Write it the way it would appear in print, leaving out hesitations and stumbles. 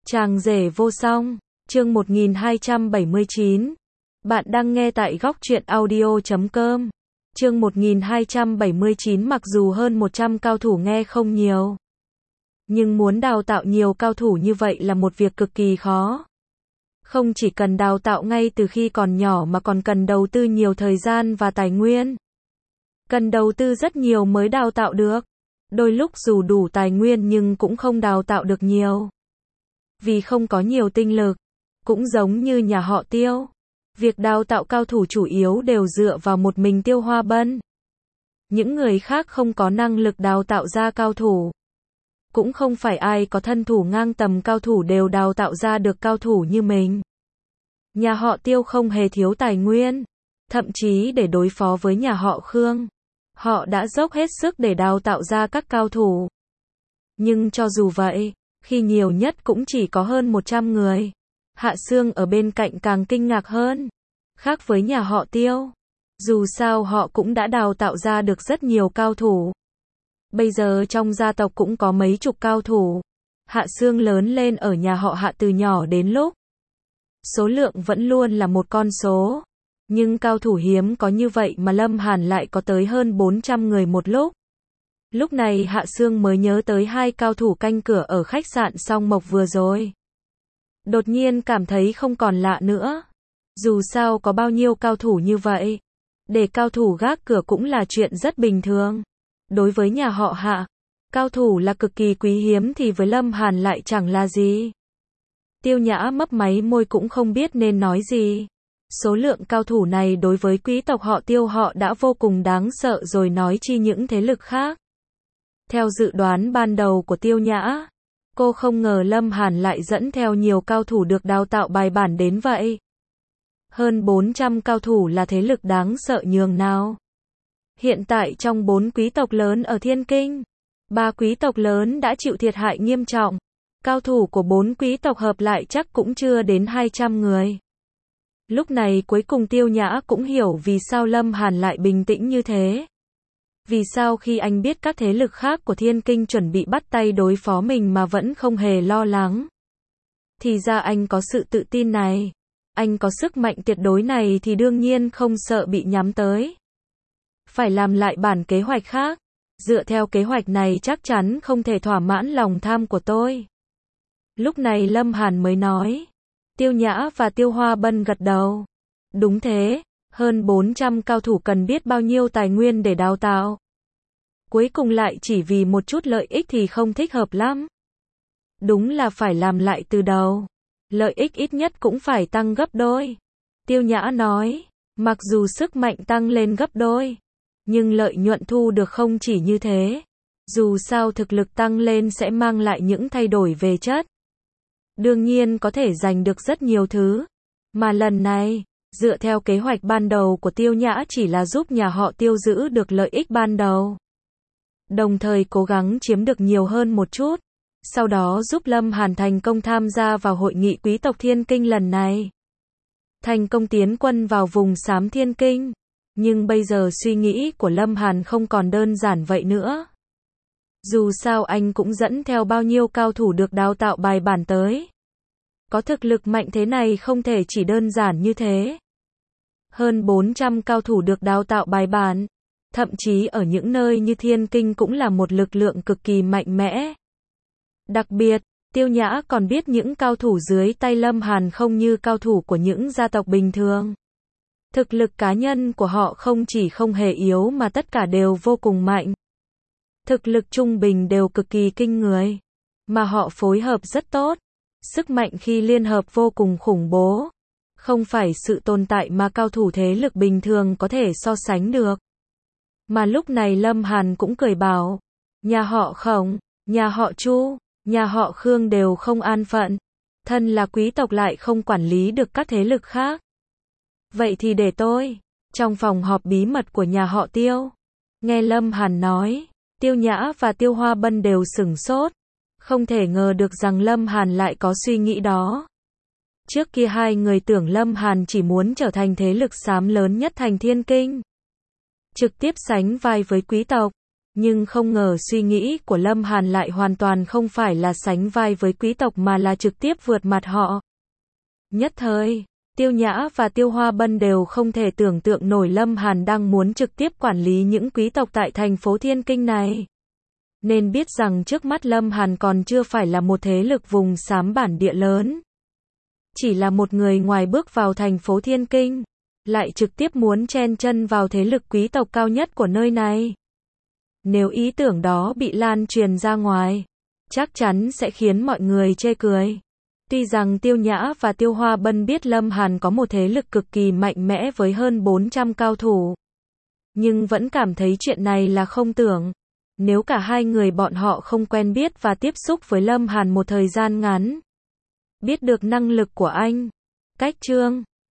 Chàng rể vô song, chương 1279. Bạn đang nghe tại góc truyện audio.com. Chương 1279. Mặc dù hơn 100 cao thủ nghe không nhiều, nhưng muốn đào tạo nhiều cao thủ như vậy là một việc cực kỳ khó. Không chỉ cần đào tạo ngay từ khi còn nhỏ mà còn cần đầu tư nhiều thời gian và tài nguyên. Cần đầu tư rất nhiều mới đào tạo được. Đôi lúc dù đủ tài nguyên nhưng cũng không đào tạo được nhiều. Vì không có nhiều tinh lực. Cũng giống như nhà họ Tiêu. Việc đào tạo cao thủ chủ yếu đều dựa vào một mình Tiêu Hoa Bân. Những người khác không có năng lực đào tạo ra cao thủ. Cũng không phải ai có thân thủ ngang tầm cao thủ đều đào tạo ra được cao thủ như mình. Nhà họ Tiêu không hề thiếu tài nguyên. Thậm chí để đối phó với nhà họ Khương, họ đã dốc hết sức để đào tạo ra các cao thủ. Nhưng cho dù vậy, khi nhiều nhất cũng chỉ có hơn 100 người. Hạ Sương ở bên cạnh càng kinh ngạc hơn. Khác với nhà họ Tiêu, dù sao họ cũng đã đào tạo ra được rất nhiều cao thủ. Bây giờ trong gia tộc cũng có mấy chục cao thủ. Hạ Sương lớn lên ở nhà họ Hạ từ nhỏ đến lúc. Số lượng vẫn luôn là một con số. Nhưng cao thủ hiếm có như vậy mà Lâm Hàn lại có tới hơn 400 người một lúc. Lúc này Hạ Sương mới nhớ tới hai cao thủ canh cửa ở khách sạn Song Mộc vừa rồi. Đột nhiên cảm thấy không còn lạ nữa. Dù sao có bao nhiêu cao thủ như vậy, để cao thủ gác cửa cũng là chuyện rất bình thường. Đối với nhà họ Hạ, cao thủ là cực kỳ quý hiếm thì với Lâm Hàn lại chẳng là gì. Tiêu Nhã mấp máy môi cũng không biết nên nói gì. Số lượng cao thủ này đối với quý tộc họ Tiêu họ đã vô cùng đáng sợ rồi nói chi những thế lực khác. Theo dự đoán ban đầu của Tiêu Nhã, cô không ngờ Lâm Hàn lại dẫn theo nhiều cao thủ được đào tạo bài bản đến vậy. Hơn 400 cao thủ là thế lực đáng sợ nhường nào. Hiện tại trong 4 quý tộc lớn ở Thiên Kinh, 3 quý tộc lớn đã chịu thiệt hại nghiêm trọng. Cao thủ của 4 quý tộc hợp lại chắc cũng chưa đến 200 người. Lúc này cuối cùng Tiêu Nhã cũng hiểu vì sao Lâm Hàn lại bình tĩnh như thế. Vì sao khi anh biết các thế lực khác của Thiên Kinh chuẩn bị bắt tay đối phó mình mà vẫn không hề lo lắng. Thì ra anh có sự tự tin này. Anh có sức mạnh tuyệt đối này thì đương nhiên không sợ bị nhắm tới. Phải làm lại bản kế hoạch khác. Dựa theo kế hoạch này chắc chắn không thể thỏa mãn lòng tham của tôi. Lúc này Lâm Hàn mới nói. Tiêu Nhã và Tiêu Hoa Bân gật đầu. Đúng thế, hơn 400 cao thủ cần biết bao nhiêu tài nguyên để đào tạo. Cuối cùng lại chỉ vì một chút lợi ích thì không thích hợp lắm. Đúng là phải làm lại từ đầu. Lợi ích ít nhất cũng phải tăng gấp đôi. Tiêu Nhã nói, mặc dù sức mạnh tăng lên gấp đôi, nhưng lợi nhuận thu được không chỉ như thế. Dù sao thực lực tăng lên sẽ mang lại những thay đổi về chất. Đương nhiên có thể giành được rất nhiều thứ. Mà lần này, dựa theo kế hoạch ban đầu của Tiêu Nhã chỉ là giúp nhà họ Tiêu giữ được lợi ích ban đầu. Đồng thời cố gắng chiếm được nhiều hơn một chút. Sau đó giúp Lâm Hàn thành công tham gia vào hội nghị quý tộc Thiên Kinh lần này. Thành công tiến quân vào vùng xám Thiên Kinh. Nhưng bây giờ suy nghĩ của Lâm Hàn không còn đơn giản vậy nữa. Dù sao anh cũng dẫn theo bao nhiêu cao thủ được đào tạo bài bản tới. Có thực lực mạnh thế này không thể chỉ đơn giản như thế. Hơn 400 cao thủ được đào tạo bài bản. Thậm chí ở những nơi như Thiên Kinh cũng là một lực lượng cực kỳ mạnh mẽ. Đặc biệt, Tiêu Nhã còn biết những cao thủ dưới tay Lâm Hàn không như cao thủ của những gia tộc bình thường. Thực lực cá nhân của họ không chỉ không hề yếu mà tất cả đều vô cùng mạnh. Thực lực trung bình đều cực kỳ kinh người. Mà họ phối hợp rất tốt. Sức mạnh khi liên hợp vô cùng khủng bố. Không phải sự tồn tại mà cao thủ thế lực bình thường có thể so sánh được. Mà lúc này Lâm Hàn cũng cười bảo. Nhà họ Khổng, nhà họ Chu, nhà họ Khương đều không an phận. Thân là quý tộc lại không quản lý được các thế lực khác. Vậy thì để tôi. Trong phòng họp bí mật của nhà họ Tiêu. Nghe Lâm Hàn nói. Tiêu Nhã và Tiêu Hoa Bân đều sửng sốt. Không thể ngờ được rằng Lâm Hàn lại có suy nghĩ đó. Trước kia hai người tưởng Lâm Hàn chỉ muốn trở thành thế lực xám lớn nhất thành Thiên Kinh. Trực tiếp sánh vai với quý tộc. Nhưng không ngờ suy nghĩ của Lâm Hàn lại hoàn toàn không phải là sánh vai với quý tộc mà là trực tiếp vượt mặt họ. Nhất thời, Tiêu Nhã và Tiêu Hoa Bân đều không thể tưởng tượng nổi Lâm Hàn đang muốn trực tiếp quản lý những quý tộc tại thành phố Thiên Kinh này. Nên biết rằng trước mắt Lâm Hàn còn chưa phải là một thế lực vùng xám bản địa lớn. Chỉ là một người ngoài bước vào thành phố Thiên Kinh, lại trực tiếp muốn chen chân vào thế lực quý tộc cao nhất của nơi này. Nếu ý tưởng đó bị lan truyền ra ngoài, chắc chắn sẽ khiến mọi người chê cười. Tuy rằng Tiêu Nhã và Tiêu Hoa Bân biết Lâm Hàn có một thế lực cực kỳ mạnh mẽ với hơn 400 cao thủ, nhưng vẫn cảm thấy chuyện này là không tưởng. Nếu cả hai người bọn họ không quen biết và tiếp xúc với Lâm Hàn một thời gian ngắn, biết được năng lực của anh, cách chương